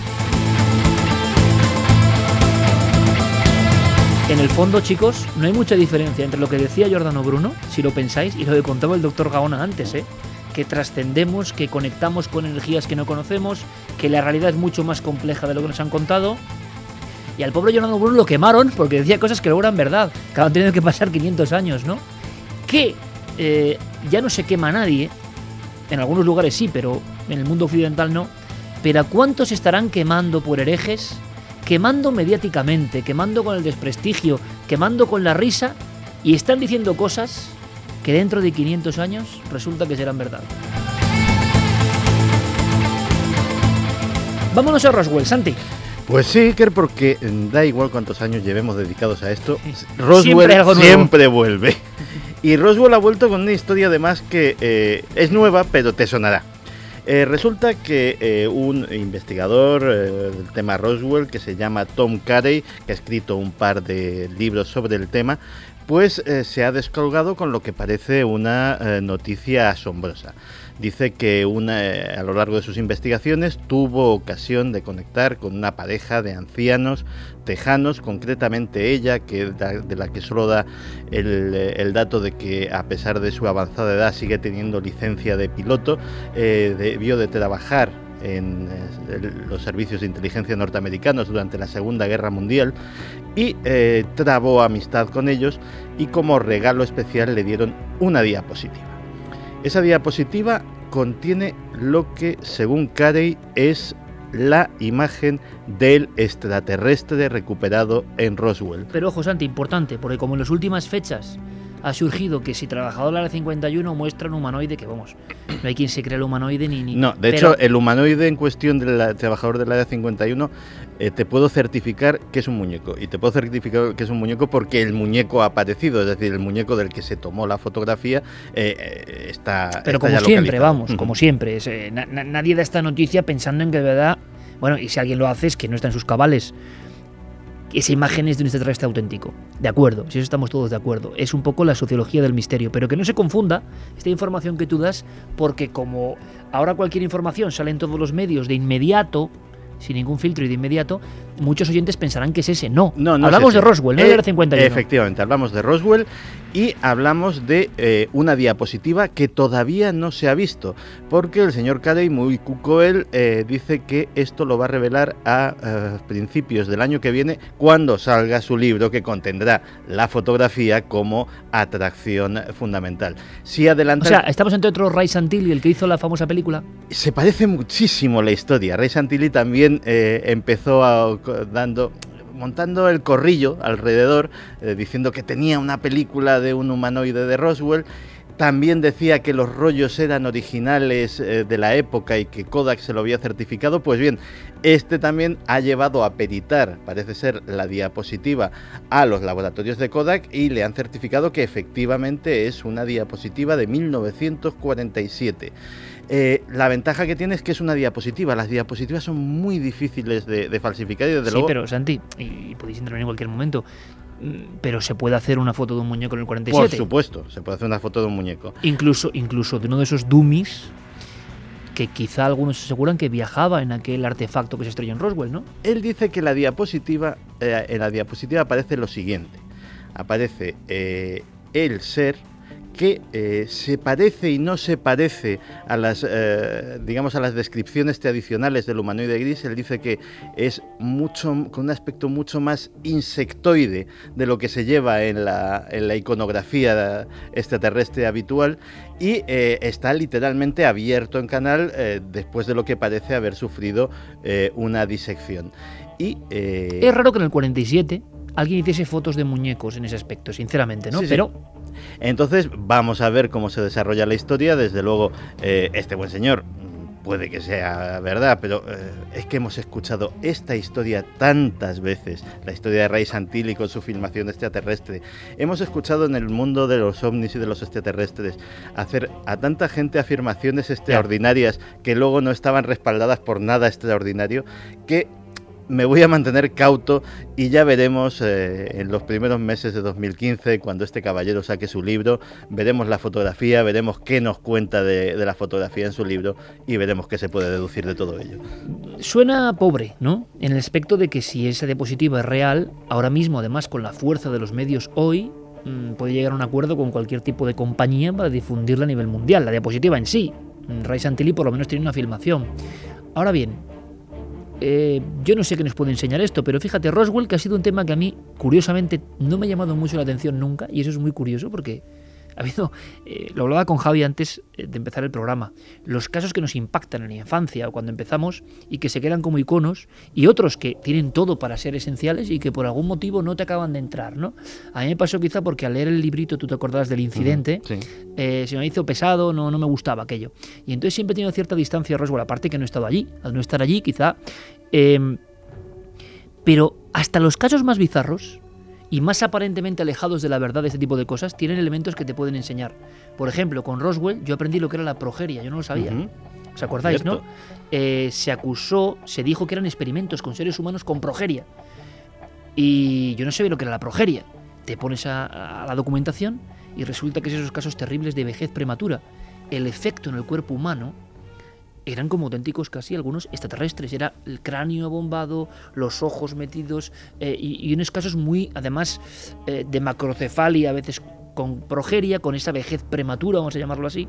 En el fondo, chicos, no hay mucha diferencia entre lo que decía Giordano Bruno, si lo pensáis, y lo que contaba el doctor Gaona antes, que trascendemos, que conectamos con energías que no conocemos, que la realidad es mucho más compleja de lo que nos han contado. Y al pobre Giordano Bruno lo quemaron porque decía cosas que luego eran verdad, que han tenido que pasar 500 años, ¿no? Que ya no se quema a nadie, en algunos lugares sí, pero en el mundo occidental no. Pero ¿a cuántos estarán quemando por herejes? Quemando mediáticamente, quemando con el desprestigio, quemando con la risa, y están diciendo cosas que dentro de 500 años resulta que serán verdad. Vámonos a Roswell, Santi. Pues sí, Iker, porque da igual cuántos años llevemos dedicados a esto, Roswell siempre vuelve. Y Roswell ha vuelto con una historia además que es nueva, pero te sonará. Resulta que un investigador del tema Roswell, que se llama Tom Carey, que ha escrito un par de libros sobre el tema, pues se ha descolgado con lo que parece una noticia asombrosa. Dice que a lo largo de sus investigaciones tuvo ocasión de conectar con una pareja de ancianos tejanos, concretamente ella, de la que solo da el dato de que a pesar de su avanzada edad sigue teniendo licencia de piloto, debió de trabajar en los servicios de inteligencia norteamericanos durante la Segunda Guerra Mundial y trabó amistad con ellos, y como regalo especial le dieron una diapositiva. Esa diapositiva contiene lo que, según Carey, es la imagen del extraterrestre recuperado en Roswell. Pero ojo, Santi, importante, porque como en las últimas fechas ha surgido que si trabajador del Área 51 muestra un humanoide, que vamos, no hay quien se crea el humanoide ni... No, de hecho, el humanoide en cuestión del trabajador del Área 51 te puedo certificar que es un muñeco, y te puedo certificar que es un muñeco porque el muñeco ha aparecido, es decir, el muñeco del que se tomó la fotografía está... Pero como siempre, vamos, como siempre, nadie da esta noticia pensando en que de verdad, bueno, y si alguien lo hace es que no está en sus cabales. Esa imagen es de un extraterrestre auténtico. De acuerdo, si eso estamos todos de acuerdo. Es un poco la sociología del misterio. Pero que no se confunda esta información que tú das, porque como ahora cualquier información sale en todos los medios de inmediato, sin ningún filtro y de inmediato, muchos oyentes pensarán que es ese. No hablamos de Roswell, no de la 51. Efectivamente, hablamos de Roswell y hablamos de una diapositiva que todavía no se ha visto, porque el señor Carey, muy cuco él, dice que esto lo va a revelar a principios del año que viene, cuando salga su libro que contendrá la fotografía como atracción fundamental. Si adelantan... O sea, estamos entre otros Ray Santilli, el que hizo la famosa película. Se parece muchísimo la historia. Ray Santilli también empezó montando el corrillo alrededor, diciendo que tenía una película de un humanoide de Roswell. También decía que los rollos eran originales de la época y que Kodak se lo había certificado. Pues bien, este también ha llevado a peritar, parece ser, la diapositiva a los laboratorios de Kodak y le han certificado que efectivamente es una diapositiva de 1947. La ventaja que tiene es que es una diapositiva. Las diapositivas son muy difíciles de falsificar y desde luego... Sí, pero Santi, y podéis intervenir en cualquier momento, pero se puede hacer una foto de un muñeco en el 47. Por supuesto, se puede hacer una foto de un muñeco. Incluso de uno de esos dummies que quizá algunos aseguran que viajaba en aquel artefacto que se estrelló en Roswell, ¿no? Él dice que en la diapositiva aparece lo siguiente. Aparece el ser que se parece y no se parece a las, digamos, a las descripciones tradicionales del humanoide gris. Él dice que es con un aspecto mucho más insectoide de lo que se lleva en la iconografía extraterrestre habitual, y está literalmente abierto en canal después de lo que parece haber sufrido una disección. Es raro que en el 47 alguien hiciese fotos de muñecos en ese aspecto, sinceramente, ¿no? Sí, pero entonces vamos a ver cómo se desarrolla la historia. Desde luego, este buen señor puede que sea verdad, pero es que hemos escuchado esta historia tantas veces, la historia de Ray Santilli con su filmación extraterrestre. Hemos escuchado en el mundo de los ovnis y de los extraterrestres hacer a tanta gente afirmaciones extraordinarias que luego no estaban respaldadas por nada extraordinario, que me voy a mantener cauto, y ya veremos en los primeros meses de 2015, cuando este caballero saque su libro, veremos la fotografía, veremos qué nos cuenta de la fotografía en su libro, y veremos qué se puede deducir de todo ello. Suena pobre, ¿no? En el aspecto de que si esa diapositiva es real, ahora mismo, además, con la fuerza de los medios hoy, puede llegar a un acuerdo con cualquier tipo de compañía para difundirla a nivel mundial. La diapositiva en sí, Ray Santilli por lo menos tiene una filmación. Ahora bien, yo no sé qué nos puede enseñar esto, pero fíjate, Roswell, que ha sido un tema que a mí, curiosamente, no me ha llamado mucho la atención nunca, y eso es muy curioso porque ha habido, lo hablaba con Javi antes de empezar el programa, los casos que nos impactan en la infancia o cuando empezamos y que se quedan como iconos, y otros que tienen todo para ser esenciales y que por algún motivo no te acaban de entrar, ¿no? A mí me pasó quizá porque al leer el librito, tú te acordabas del incidente, sí. Se me hizo pesado, no me gustaba aquello. Y entonces siempre he tenido cierta distancia a Roswell, aparte que no he estado allí, al no estar allí quizá. Pero hasta los casos más bizarros y más aparentemente alejados de la verdad de este tipo de cosas tienen elementos que te pueden enseñar. Por ejemplo, con Roswell yo aprendí lo que era la progeria, yo no lo sabía. ¿Os acordáis, cierto? ¿No? Se dijo que eran experimentos con seres humanos con progeria. Y yo no sabía lo que era la progeria. Te pones a la documentación y resulta que esos casos terribles de vejez prematura, el efecto en el cuerpo humano, eran como auténticos casi algunos extraterrestres. Era el cráneo abombado, los ojos metidos, y unos casos muy, además, de macrocefalia, a veces con progeria, con esa vejez prematura, vamos a llamarlo así.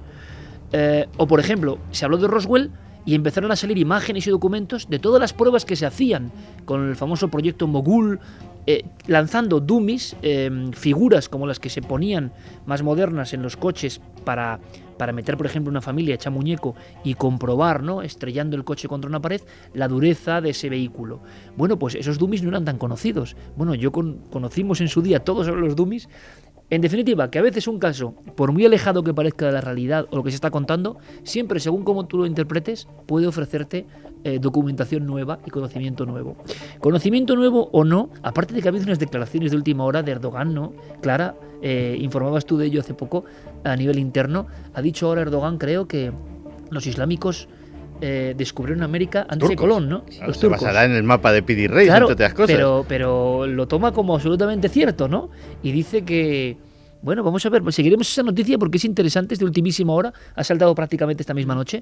O, por ejemplo, se habló de Roswell y empezaron a salir imágenes y documentos de todas las pruebas que se hacían con el famoso proyecto Mogul, lanzando dummies, figuras como las que se ponían más modernas en los coches para meter, por ejemplo, una familia hecha muñeco y comprobar, ¿no?, estrellando el coche contra una pared, la dureza de ese vehículo. Bueno, pues esos dummies no eran tan conocidos. Bueno, conocimos en su día todos los dummies. En definitiva, que a veces un caso, por muy alejado que parezca de la realidad o lo que se está contando, siempre, según cómo tú lo interpretes, puede ofrecerte documentación nueva y conocimiento nuevo. Conocimiento nuevo o no, aparte de que ha habido unas declaraciones de última hora de Erdogan, ¿no? Clara, informabas tú de ello hace poco a nivel interno. Ha dicho ahora Erdogan, creo, que los islámicos descubrieron América antes de Colón, ¿no? Claro, los turcos. Se basará en el mapa de Piri Reis, claro, entre otras cosas. Pero lo toma como absolutamente cierto, ¿no? Y dice que, bueno, vamos a ver, pues seguiremos esa noticia porque es interesante, es de ultimísima hora, ha saltado prácticamente esta misma noche.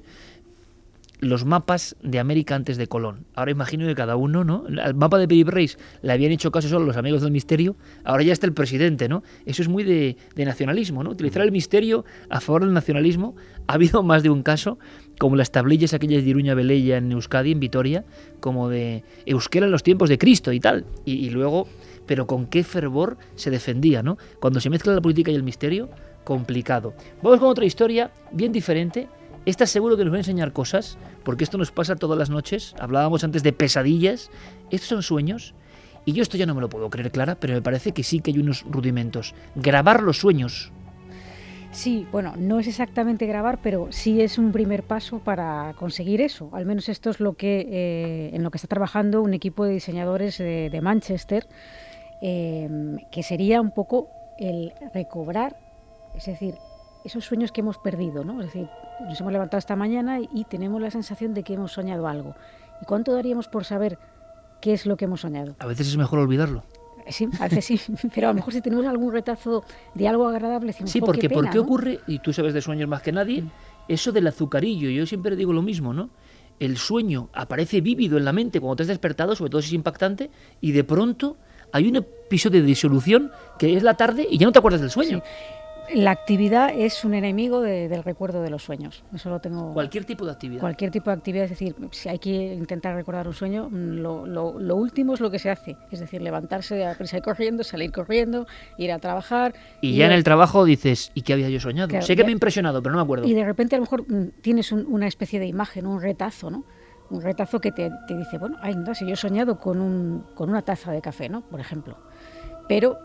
Los mapas de América antes de Colón. Ahora imagino que cada uno, ¿no? Al mapa de Piri Reis le habían hecho caso solo los amigos del misterio, ahora ya está el presidente, ¿no? Eso es muy de nacionalismo, ¿no? Utilizar el misterio a favor del nacionalismo. Ha habido más de un caso, como las tablillas aquellas de Iruña Velella en Euskadi, en Vitoria, como de euskera en los tiempos de Cristo y tal. Y luego, pero con qué fervor se defendía, ¿no? Cuando se mezcla la política y el misterio, complicado. Vamos con otra historia bien diferente. Esta seguro que nos va a enseñar cosas, porque esto nos pasa todas las noches. Hablábamos antes de pesadillas. Estos son sueños. Y yo esto ya no me lo puedo creer, Clara, pero me parece que sí que hay unos rudimentos. Grabar los sueños. Sí, bueno, no es exactamente grabar, pero sí es un primer paso para conseguir eso. Al menos esto es lo que en lo que está trabajando un equipo de diseñadores de Manchester, que sería un poco el recobrar, es decir, esos sueños que hemos perdido, ¿no? Es decir, nos hemos levantado esta mañana y tenemos la sensación de que hemos soñado algo. ¿Y cuánto daríamos por saber qué es lo que hemos soñado? A veces es mejor olvidarlo. Sí, a veces sí, pero a lo mejor si tenemos algún retazo de algo agradable... Decimos, sí, porque qué pena, ¿por qué ¿no? ocurre, y tú sabes de sueños más que nadie, eso del azucarillo? Yo siempre digo lo mismo, ¿no? El sueño aparece vívido en la mente cuando te has despertado, sobre todo si es impactante, y de pronto hay un episodio de disolución que es la tarde y ya no te acuerdas del sueño. Sí. La actividad es un enemigo del recuerdo de los sueños. Eso lo tengo. Cualquier tipo de actividad. Cualquier tipo de actividad, es decir, si hay que intentar recordar un sueño, lo último es lo que se hace. Es decir, levantarse a prisa y corriendo, salir corriendo, ir a trabajar. Y ya en el trabajo dices, ¿y qué había yo soñado? Claro, sé que me ha impresionado, pero no me acuerdo. Y de repente a lo mejor tienes una especie de imagen, un retazo, ¿no? Un retazo que te dice, bueno, ay, no, si yo he soñado con una taza de café, ¿no? Por ejemplo. Pero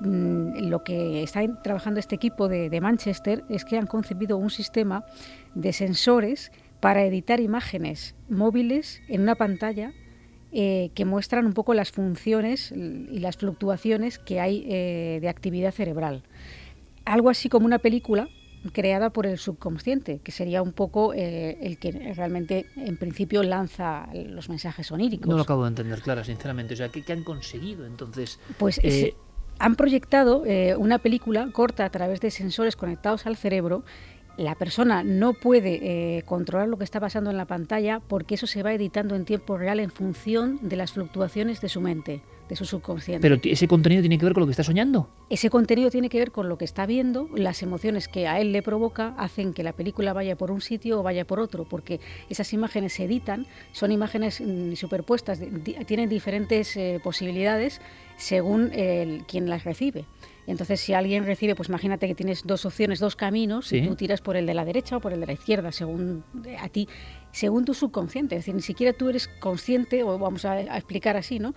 lo que está trabajando este equipo de Manchester es que han concebido un sistema de sensores para editar imágenes móviles en una pantalla que muestran un poco las funciones y las fluctuaciones que hay de actividad cerebral. Algo así como una película creada por el subconsciente, que sería un poco el que realmente en principio lanza los mensajes oníricos. No lo acabo de entender, Clara, sinceramente. O sea, ¿qué han conseguido entonces? Pues han proyectado una película corta a través de sensores conectados al cerebro. La persona no puede controlar lo que está pasando en la pantalla porque eso se va editando en tiempo real en función de las fluctuaciones de su mente, de su subconsciente. ¿Pero ese contenido tiene que ver con lo que está soñando? Ese contenido tiene que ver con lo que está viendo, las emociones que a él le provoca hacen que la película vaya por un sitio o vaya por otro, porque esas imágenes se editan, son imágenes superpuestas, tienen diferentes posibilidades según quien las recibe. Entonces, si alguien recibe, pues imagínate que tienes dos opciones, dos caminos, ¿sí? Y tú tiras por el de la derecha o por el de la izquierda, según a ti, según tu subconsciente. Es decir, ni siquiera tú eres consciente, o vamos a explicar así, ¿no?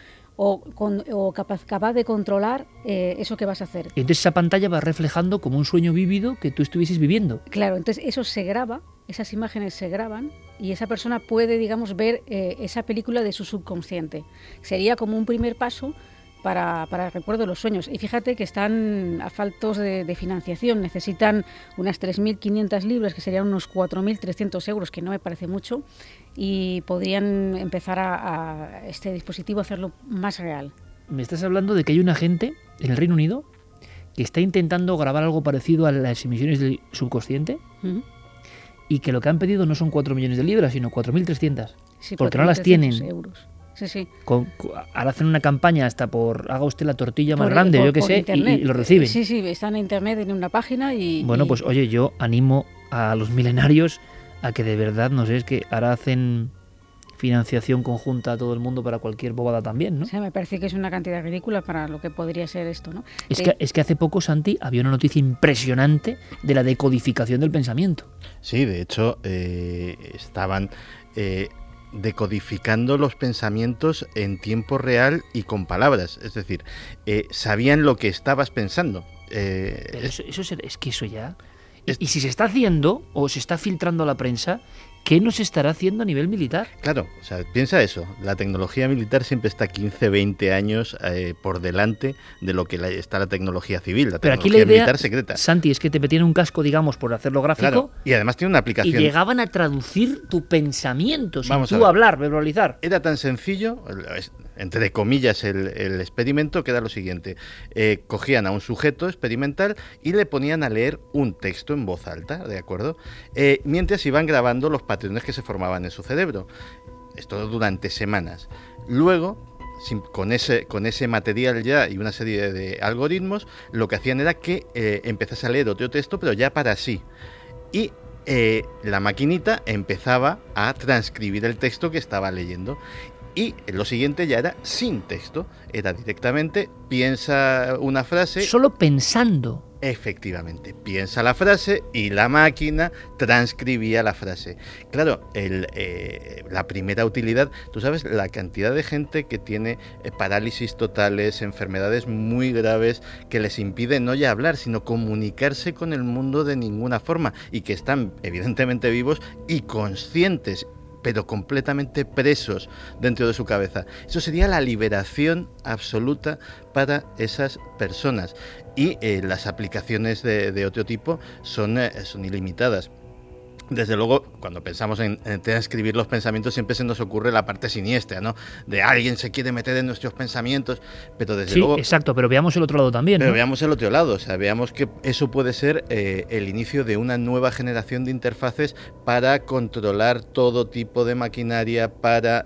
O capaz de controlar eso que vas a hacer. Y entonces esa pantalla va reflejando como un sueño vívido que tú estuvieses viviendo. Claro, entonces eso se graba, esas imágenes se graban y esa persona puede, digamos, ver esa película de su subconsciente. Sería como un primer paso para el recuerdo de los sueños. Y fíjate que están a faltos de financiación, necesitan unas 3.500 libras, que serían unos 4.300 euros, que no me parece mucho, y podrían empezar a este dispositivo a hacerlo más real. Me estás hablando de que hay una gente en el Reino Unido que está intentando grabar algo parecido a las emisiones del subconsciente, y que lo que han pedido no son 4 millones de libras, sino 4.300, sí, porque no las tienen. Euros. Sí, sí. Ahora hacen una campaña hasta por haga usted la tortilla más grande, yo qué sé, y lo reciben. Sí, sí, están en internet, en una página y... Bueno, pues oye, yo animo a los milenarios a que de verdad, no sé, es que ahora hacen financiación conjunta a todo el mundo para cualquier bobada también, ¿no? O sea, me parece que es una cantidad ridícula para lo que podría ser esto, ¿no? Es que hace poco, Santi, había una noticia impresionante de la decodificación del pensamiento. Sí, de hecho, estaban... decodificando los pensamientos en tiempo real y con palabras, es decir, sabían lo que estabas pensando. Pero es que eso ya... Y si se está haciendo o se está filtrando a la prensa, ¿qué nos estará haciendo a nivel militar? Claro, o sea, piensa eso, la tecnología militar siempre está 15, 20 años por delante de lo que está la tecnología civil, la Pero tecnología aquí la idea, militar secreta. Santi, es que te metían un casco, digamos, por hacerlo gráfico. Claro, y además tiene una aplicación. Y llegaban a traducir tu pensamiento sin tú hablar, verbalizar. Era tan sencillo, entre comillas, el experimento, que era lo siguiente. Cogían a un sujeto experimental y le ponían a leer un texto en voz alta, ¿de acuerdo? Mientras iban grabando los patrones que se formaban en su cerebro. Esto durante semanas. Luego, con ese material ya y una serie de algoritmos, lo que hacían era que empezase a leer otro texto, pero ya para sí. Y la maquinita empezaba a transcribir el texto que estaba leyendo. Y lo siguiente ya era sin texto, era directamente, piensa una frase... Solo pensando. Efectivamente, piensa la frase y la máquina transcribía la frase. Claro, la primera utilidad, tú sabes, la cantidad de gente que tiene parálisis totales, enfermedades muy graves que les impiden no ya hablar, sino comunicarse con el mundo de ninguna forma y que están evidentemente vivos y conscientes, pero completamente presos dentro de su cabeza. Eso sería la liberación absoluta para esas personas. Y las aplicaciones de otro tipo son ilimitadas. Desde luego, cuando pensamos en transcribir los pensamientos, siempre se nos ocurre la parte siniestra, ¿no? De alguien se quiere meter en nuestros pensamientos, pero desde luego... Sí, exacto, pero veamos el otro lado también, Pero ¿no? veamos el otro lado, o sea, veamos que eso puede ser el inicio de una nueva generación de interfaces para controlar todo tipo de maquinaria, para...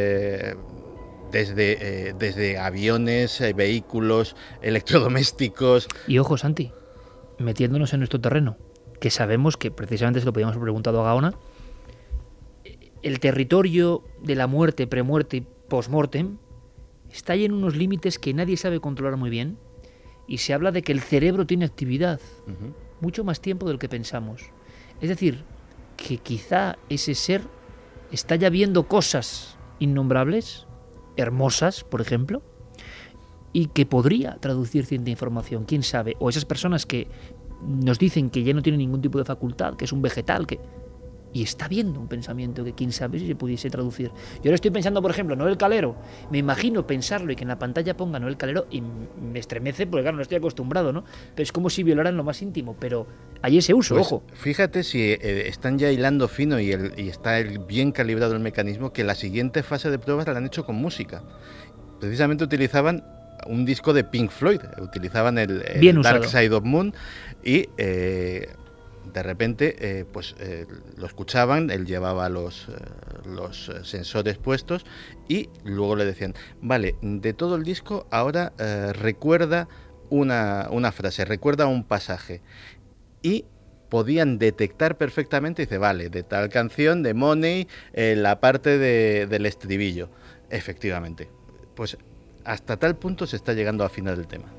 Desde aviones, vehículos, electrodomésticos... Y ojo, Santi, metiéndonos en nuestro terreno, que sabemos que precisamente se lo podíamos haber preguntado a Gaona, el territorio de la muerte, premuerte y postmortem está ahí en unos límites que nadie sabe controlar muy bien, y se habla de que el cerebro tiene actividad mucho más tiempo del que pensamos. Es decir, que quizá ese ser está ya viendo cosas innombrables, hermosas, por ejemplo, y que podría traducir cierta información, quién sabe, o esas personas que nos dicen que ya no tiene ningún tipo de facultad, que es un vegetal, y está viendo un pensamiento que quién sabe si se pudiese traducir. Yo ahora estoy pensando, por ejemplo, Noel Calero, me imagino pensarlo y que en la pantalla ponga Noel Calero y me estremece porque claro, no estoy acostumbrado, ¿no? Pero es como si violaran lo más íntimo, pero hay ese uso, pues, ojo. Fíjate si están ya hilando fino y está bien calibrado el mecanismo, que la siguiente fase de pruebas la han hecho con música. Precisamente utilizaban un disco de Pink Floyd, utilizaban el Dark Side of Moon y de repente lo escuchaban, él llevaba los sensores puestos y luego le decían, vale, de todo el disco ahora recuerda una frase, recuerda un pasaje, y podían detectar perfectamente, dice, vale, de tal canción, de Money, la parte del estribillo. Efectivamente, pues hasta tal punto se está llegando a afinar el tema.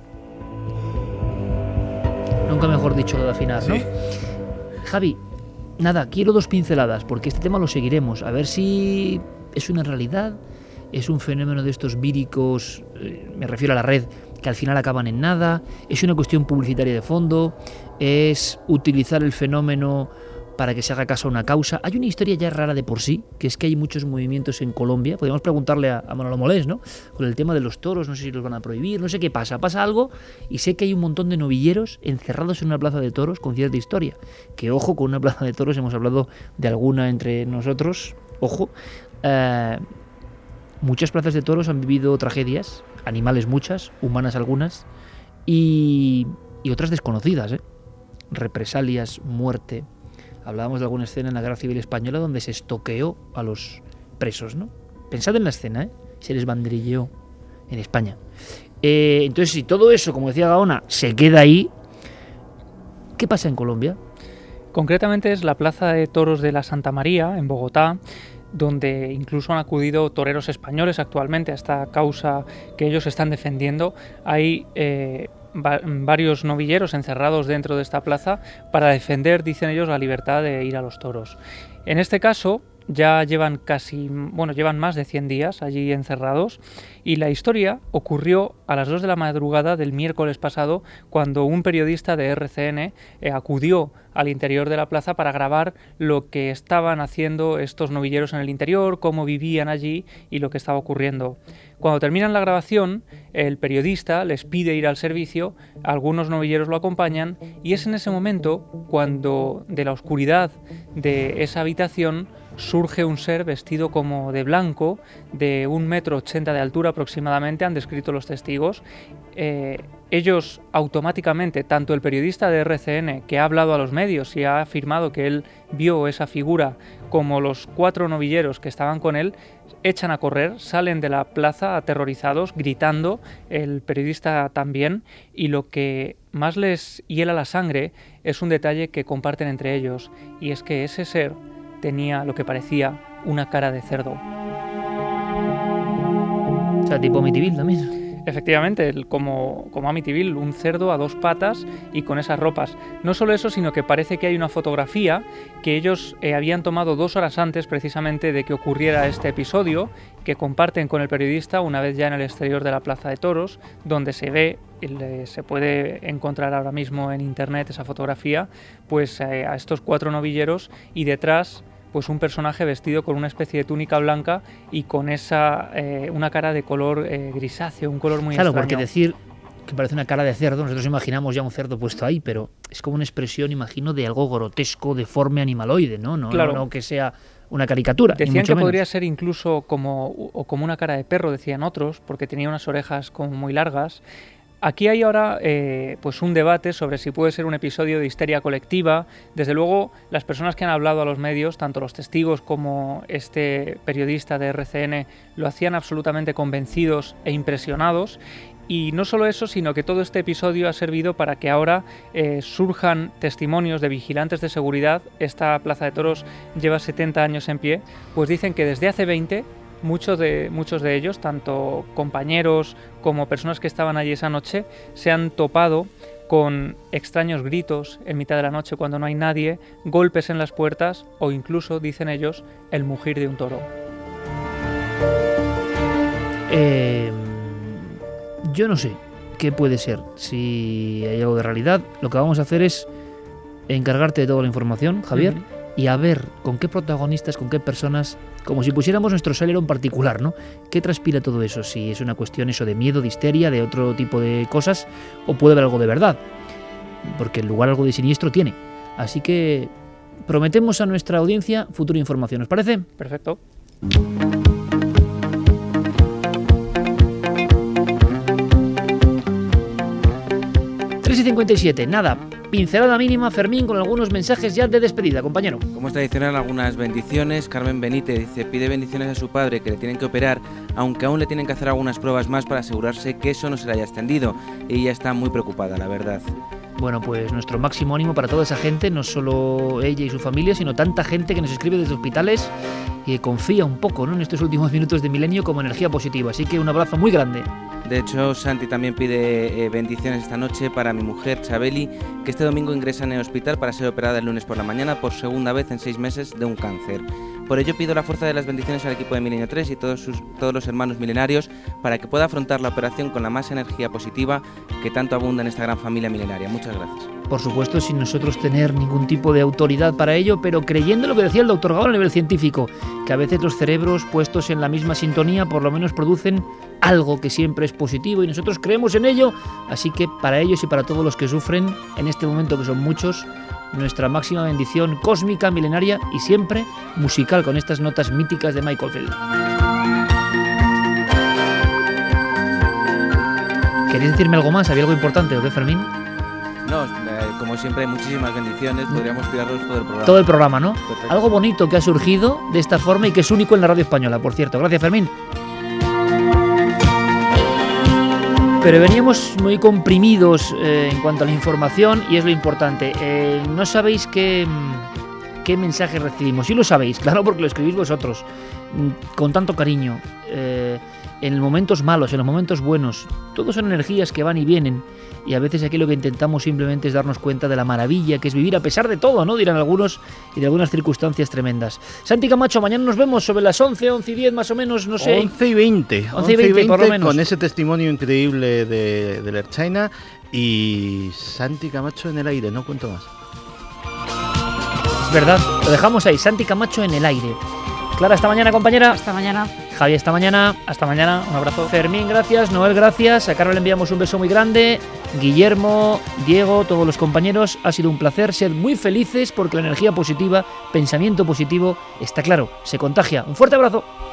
Nunca mejor dicho lo de afinar, ¿no? Sí. Javi, nada, quiero 2 pinceladas, porque este tema lo seguiremos, a ver si es una realidad, es un fenómeno de estos víricos, me refiero a la red, que al final acaban en nada, es una cuestión publicitaria de fondo, es utilizar el fenómeno para que se haga caso a una causa. Hay una historia ya rara de por sí, que es que hay muchos movimientos en Colombia. Podríamos preguntarle a Manolo Molés, ¿no? Con el tema de los toros, no sé si los van a prohibir, no sé qué pasa. Pasa algo y sé que hay un montón de novilleros encerrados en una plaza de toros con cierta historia. Que ojo, con una plaza de toros, hemos hablado de alguna entre nosotros, ojo. Muchas plazas de toros han vivido tragedias, animales muchas, humanas algunas, y otras desconocidas, ¿eh? Represalias, muerte. Hablábamos de alguna escena en la Guerra Civil Española donde se estoqueó a los presos, ¿no? Pensad en la escena, ¿eh? Se les banderilleó en España. Entonces, si todo eso, como decía Gaona, se queda ahí, ¿qué pasa en Colombia? Concretamente es la Plaza de Toros de la Santa María, en Bogotá, donde incluso han acudido toreros españoles actualmente a esta causa que ellos están defendiendo. Hay varios novilleros encerrados dentro de esta plaza para defender, dicen ellos, la libertad de ir a los toros. En este caso ya llevan llevan más de 100 días allí encerrados, y la historia ocurrió a las 2 de la madrugada del miércoles pasado, cuando un periodista de RCN acudió al interior de la plaza para grabar lo que estaban haciendo estos novilleros en el interior, cómo vivían allí y lo que estaba ocurriendo. Cuando terminan la grabación, el periodista les pide ir al servicio, algunos novilleros lo acompañan, y es en ese momento cuando de la oscuridad de esa habitación surge un ser vestido como de blanco, de 1,80 m de altura aproximadamente, han descrito los testigos. Ellos automáticamente, tanto el periodista de RCN, que ha hablado a los medios y ha afirmado que él vio esa figura, como los 4 novilleros que estaban con él, echan a correr, salen de la plaza aterrorizados, gritando, el periodista también, y lo que más les hiela la sangre es un detalle que comparten entre ellos, y es que ese ser tenía lo que parecía una cara de cerdo. O sea, tipo Amityville también. Efectivamente, como Amityville, un cerdo a 2 patas y con esas ropas. No solo eso, sino que parece que hay una fotografía que ellos habían tomado 2 horas antes precisamente de que ocurriera este episodio, que comparten con el periodista una vez ya en el exterior de la Plaza de Toros, donde se ve, se puede encontrar ahora mismo en internet esa fotografía, pues a estos 4 novilleros, y detrás pues un personaje vestido con una especie de túnica blanca y con una cara de color grisáceo, un color muy extraño. Claro, porque decir que parece una cara de cerdo. Nosotros imaginamos ya un cerdo puesto ahí, pero es como una expresión, imagino, de algo grotesco, deforme, animaloide, ¿no? No que sea una caricatura. Decían que podría ser incluso como una cara de perro, decían otros, porque tenía unas orejas como muy largas. Aquí hay ahora pues un debate sobre si puede ser un episodio de histeria colectiva. Desde luego, las personas que han hablado a los medios, tanto los testigos como este periodista de RCN, lo hacían absolutamente convencidos e impresionados. Y no solo eso, sino que todo este episodio ha servido para que ahora surjan testimonios de vigilantes de seguridad. Esta plaza de toros lleva 70 años en pie, pues dicen que desde hace 20... Muchos de ellos, tanto compañeros como personas que estaban allí esa noche, se han topado con extraños gritos en mitad de la noche cuando no hay nadie, golpes en las puertas o incluso, dicen ellos, el mugir de un toro. Yo no sé qué puede ser, si hay algo de realidad. Lo que vamos a hacer es encargarte de toda la información, Javier, y a ver con qué protagonistas, con qué personas, como si pusiéramos nuestro salero en particular, ¿no? ¿Qué transpira todo eso? Si es una cuestión eso de miedo, de histeria, de otro tipo de cosas, o puede haber algo de verdad, porque el lugar algo de siniestro tiene. Así que prometemos a nuestra audiencia futura información, ¿os parece? Perfecto. Y 57, nada, pincelada mínima, Fermín, con algunos mensajes ya de despedida, compañero. Como es tradicional, algunas bendiciones. Carmen Benítez dice, pide bendiciones a su padre, que le tienen que operar, aunque aún le tienen que hacer algunas pruebas más para asegurarse que eso no se le haya extendido. Ella está muy preocupada, la verdad. Bueno, pues nuestro máximo ánimo para toda esa gente, no solo ella y su familia, sino tanta gente que nos escribe desde hospitales y que confía un poco, ¿no?, en estos últimos minutos de Milenio como energía positiva. Así que un abrazo muy grande. De hecho, Santi también pide bendiciones esta noche para mi mujer, Chabeli, que este domingo ingresa en el hospital para ser operada el lunes por la mañana por segunda vez en 6 meses de un cáncer. Por ello pido la fuerza de las bendiciones al equipo de Milenio 3 y todos los hermanos milenarios para que pueda afrontar la operación con la más energía positiva que tanto abunda en esta gran familia milenaria. Muchas gracias. Por supuesto, sin nosotros tener ningún tipo de autoridad para ello, pero creyendo lo que decía el doctor Gaón a nivel científico, que a veces los cerebros puestos en la misma sintonía por lo menos producen algo que siempre es positivo y nosotros creemos en ello. Así que para ellos y para todos los que sufren en este momento, que son muchos, nuestra máxima bendición cósmica, milenaria y siempre musical con estas notas míticas de Michael Field. ¿Queréis decirme algo más? ¿Había algo importante o qué, Fermín? No, como siempre hay muchísimas bendiciones, podríamos tirarlos todo el programa. Todo el programa, ¿no? Perfecto. Algo bonito que ha surgido de esta forma y que es único en la radio española, por cierto. Gracias, Fermín. Pero veníamos muy comprimidos en cuanto a la información y es lo importante. No sabéis qué mensaje recibimos. Sí lo sabéis, claro, porque lo escribís vosotros con tanto cariño. En momentos malos, en los momentos buenos. Todos son energías que van y vienen. Y a veces aquí lo que intentamos simplemente es darnos cuenta de la maravilla que es vivir a pesar de todo, ¿no?, dirán algunos, y de algunas circunstancias tremendas. Santi Camacho, mañana nos vemos sobre las 11, 11 y 10 más o menos, no sé. 11 y 20. 11 y 20 por lo menos. Con ese testimonio increíble de Air China y Santi Camacho en el aire, no cuento más. Es verdad, lo dejamos ahí, Santi Camacho en el aire. Clara, hasta mañana, compañera. Hasta mañana. Javi, hasta mañana. Hasta mañana, un abrazo. Fermín, gracias. Noel, gracias. A Carlos le enviamos un beso muy grande. Guillermo, Diego, todos los compañeros, ha sido un placer. Sed muy felices porque la energía positiva, pensamiento positivo, está claro, se contagia. Un fuerte abrazo.